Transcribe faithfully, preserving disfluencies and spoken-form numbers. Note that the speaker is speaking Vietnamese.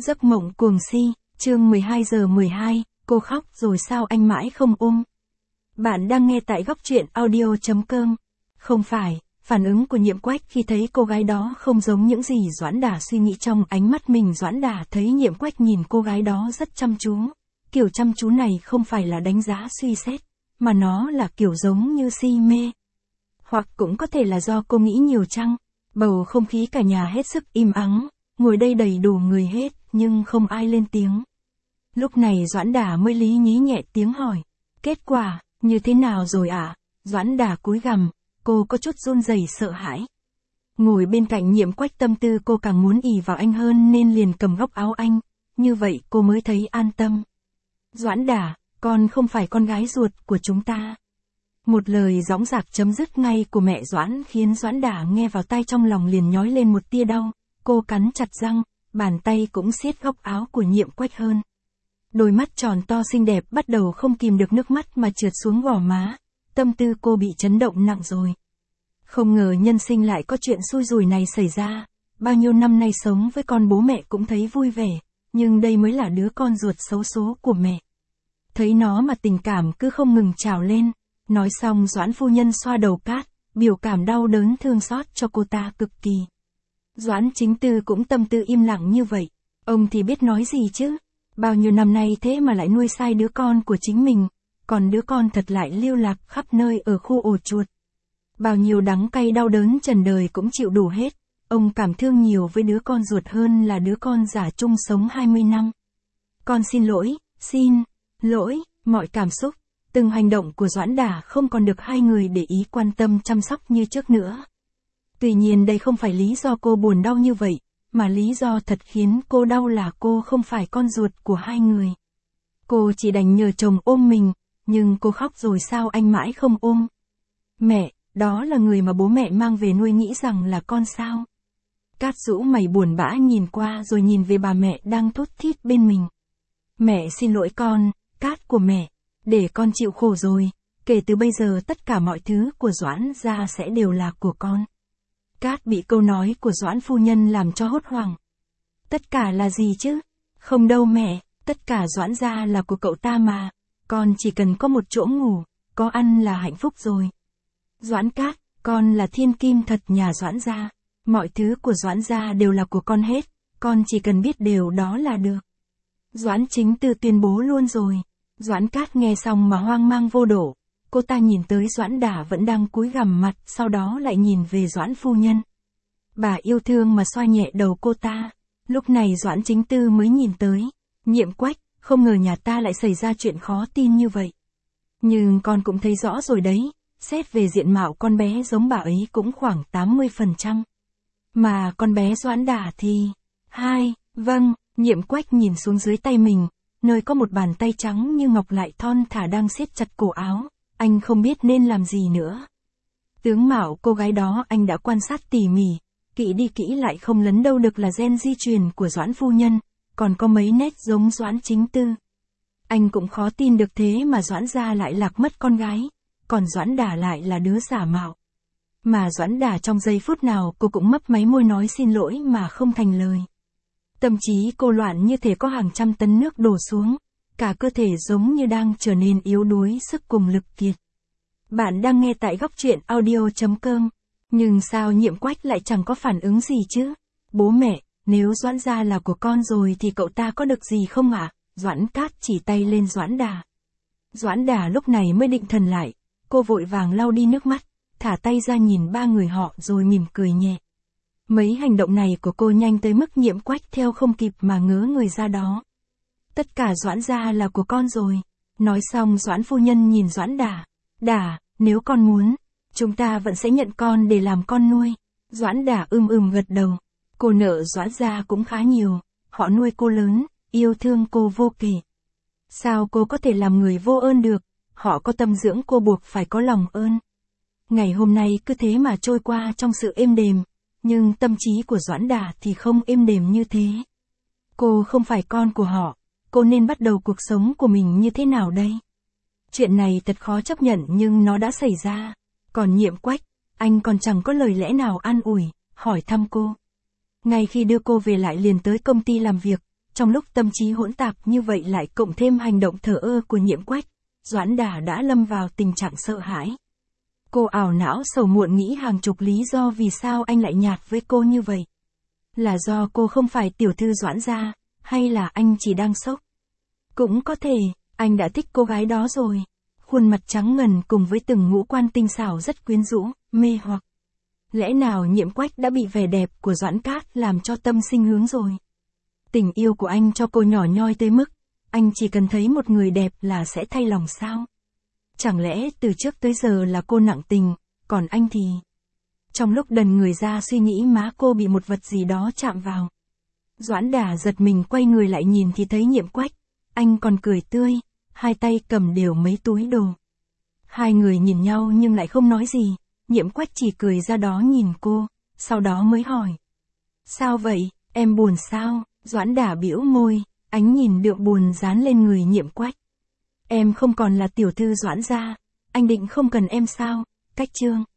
Giấc mộng cuồng si, chương mười hai giờ mười hai, cô khóc rồi sao anh mãi không ôm. Bạn đang nghe tại góc truyện audio chấm com. Không phải, phản ứng của Nhiệm Quách khi thấy cô gái đó không giống những gì Doãn Đả suy nghĩ trong ánh mắt mình. Doãn Đả thấy Nhiệm Quách nhìn cô gái đó rất chăm chú. Kiểu chăm chú này không phải là đánh giá suy xét, mà nó là kiểu giống như si mê. Hoặc cũng có thể là do cô nghĩ nhiều chăng. Bầu không khí cả nhà hết sức im ắng, ngồi đây đầy đủ người hết, nhưng không ai lên tiếng. Lúc này Doãn Đả mới lý nhí nhẹ tiếng hỏi, kết quả, như thế nào rồi ạ? À? Doãn Đả cúi gằm, cô có chút run rẩy sợ hãi. Ngồi bên cạnh Nhiệm Quách tâm tư cô càng muốn ì vào anh hơn nên liền cầm góc áo anh, như vậy cô mới thấy an tâm. Doãn Đả, con không phải con gái ruột của chúng ta. Một lời dõng dạc chấm dứt ngay của mẹ Doãn khiến Doãn Đả nghe vào tai trong lòng liền nhói lên một tia đau, cô cắn chặt răng, bàn tay cũng siết góc áo của Nhiệm Quách hơn. Đôi mắt tròn to xinh đẹp bắt đầu không kìm được nước mắt mà trượt xuống gò má, tâm tư cô bị chấn động nặng rồi. Không ngờ nhân sinh lại có chuyện xui rủi này xảy ra, bao nhiêu năm nay sống với con bố mẹ cũng thấy vui vẻ, nhưng đây mới là đứa con ruột xấu số của mẹ. Thấy nó mà tình cảm cứ không ngừng trào lên. Nói xong Doãn phu nhân xoa đầu Cát, biểu cảm đau đớn thương xót cho cô ta cực kỳ. Doãn Chính Tư cũng tâm tư im lặng như vậy, ông thì biết nói gì chứ, bao nhiêu năm nay thế mà lại nuôi sai đứa con của chính mình, còn đứa con thật lại lưu lạc khắp nơi ở khu ổ chuột. Bao nhiêu đắng cay đau đớn trần đời cũng chịu đủ hết, ông cảm thương nhiều với đứa con ruột hơn là đứa con giả chung sống hai mươi năm. Con xin lỗi, xin lỗi, mọi cảm xúc. Từng hành động của Doãn Đả không còn được hai người để ý quan tâm chăm sóc như trước nữa. Tuy nhiên đây không phải lý do cô buồn đau như vậy, mà lý do thật khiến cô đau là cô không phải con ruột của hai người. Cô chỉ đành nhờ chồng ôm mình, nhưng cô khóc rồi sao anh mãi không ôm. Mẹ, đó là người mà bố mẹ mang về nuôi nghĩ rằng là con sao. Cát rũ mày buồn bã nhìn qua rồi nhìn về bà mẹ đang thút thít bên mình. Mẹ xin lỗi con, Cát của mẹ. Để con chịu khổ rồi, kể từ bây giờ tất cả mọi thứ của Doãn gia sẽ đều là của con. Cát bị câu nói của Doãn phu nhân làm cho hốt hoảng. Tất cả là gì chứ? Không đâu mẹ, tất cả Doãn gia là của cậu ta mà, con chỉ cần có một chỗ ngủ, có ăn là hạnh phúc rồi. Doãn Cát, con là thiên kim thật nhà Doãn gia, mọi thứ của Doãn gia đều là của con hết, con chỉ cần biết điều đó là được. Doãn Chính Tư tuyên bố luôn rồi. Doãn Cát nghe xong mà hoang mang vô độ, cô ta nhìn tới Doãn Đả vẫn đang cúi gằm mặt, sau đó lại nhìn về Doãn phu nhân. Bà yêu thương mà xoa nhẹ đầu cô ta, lúc này Doãn Chính Tư mới nhìn tới, Nhiệm Quách, không ngờ nhà ta lại xảy ra chuyện khó tin như vậy. Nhưng con cũng thấy rõ rồi đấy, xét về diện mạo con bé giống bà ấy cũng khoảng tám mươi phần trăm. Mà con bé Doãn Đả thì... Hai, vâng, Nhiệm Quách nhìn xuống dưới tay mình. Nơi có một bàn tay trắng như ngọc lại thon thả đang siết chặt cổ áo, anh không biết nên làm gì nữa. Tướng mạo cô gái đó anh đã quan sát tỉ mỉ, kỹ đi kỹ lại không lấn đâu được là gen di truyền của Doãn phu nhân, còn có mấy nét giống Doãn Chính Tư. Anh cũng khó tin được thế mà Doãn gia lại lạc mất con gái, còn Doãn Đả lại là đứa giả mạo. Mà Doãn Đả trong giây phút nào cô cũng mấp máy môi nói xin lỗi mà không thành lời. Tâm trí cô loạn như thể có hàng trăm tấn nước đổ xuống, cả cơ thể giống như đang trở nên yếu đuối sức cùng lực kiệt. Bạn đang nghe tại góc truyện audio chấm com, nhưng sao Nhiệm Quách lại chẳng có phản ứng gì chứ? Bố mẹ, nếu Doãn gia là của con rồi thì cậu ta có được gì không ạ? À? Doãn Cát chỉ tay lên Doãn Đả. Doãn Đả lúc này mới định thần lại, cô vội vàng lau đi nước mắt, thả tay ra nhìn ba người họ rồi mỉm cười nhẹ. Mấy hành động này của cô nhanh tới mức Nhiệm Quách theo không kịp mà ngớ người ra đó. Tất cả Doãn gia là của con rồi. Nói xong Doãn phu nhân nhìn Doãn Đả. Đả, nếu con muốn, chúng ta vẫn sẽ nhận con để làm con nuôi. Doãn Đả ưm ừm gật đầu. Cô nợ Doãn gia cũng khá nhiều. Họ nuôi cô lớn, yêu thương cô vô kể. Sao cô có thể làm người vô ơn được? Họ có tâm dưỡng cô buộc phải có lòng ơn. Ngày hôm nay cứ thế mà trôi qua trong sự êm đềm. Nhưng tâm trí của Doãn Đả thì không êm đềm như thế. Cô không phải con của họ, cô nên bắt đầu cuộc sống của mình như thế nào đây? Chuyện này thật khó chấp nhận nhưng nó đã xảy ra. Còn Nhiệm Quách, anh còn chẳng có lời lẽ nào an ủi, hỏi thăm cô. Ngay khi đưa cô về lại liền tới công ty làm việc, Trong lúc tâm trí hỗn tạp như vậy lại cộng thêm hành động thờ ơ của Nhiễm Quách, Doãn Đà đã lâm vào tình trạng sợ hãi. Cô ảo não sầu muộn nghĩ hàng chục lý do vì sao anh lại nhạt với cô như vậy. Là do cô không phải tiểu thư Doãn gia, hay là anh chỉ đang sốc? Cũng có thể, anh đã thích cô gái đó rồi. Khuôn mặt trắng ngần cùng với từng ngũ quan tinh xảo rất quyến rũ, mê hoặc. Lẽ nào Nhiễm Quách đã bị vẻ đẹp của Doãn Cát làm cho tâm sinh hướng rồi? Tình yêu của anh cho cô nhỏ nhoi tới mức, anh chỉ cần thấy một người đẹp là sẽ thay lòng sao? Chẳng lẽ từ trước tới giờ là cô nặng tình, còn anh thì... Trong lúc đần người ra suy nghĩ má cô bị một vật gì đó chạm vào. Doãn Đà giật mình quay người lại nhìn thì thấy Nhiễm Quách, anh còn cười tươi, hai tay cầm đều mấy túi đồ. Hai người nhìn nhau nhưng lại không nói gì, Nhiễm Quách chỉ cười ra đó nhìn cô, sau đó mới hỏi. Sao vậy, em buồn sao? Doãn Đà bĩu môi, ánh nhìn đượm buồn dán lên người Nhiễm Quách. Em không còn là tiểu thư Doãn gia, anh định không cần em sao? Cách chương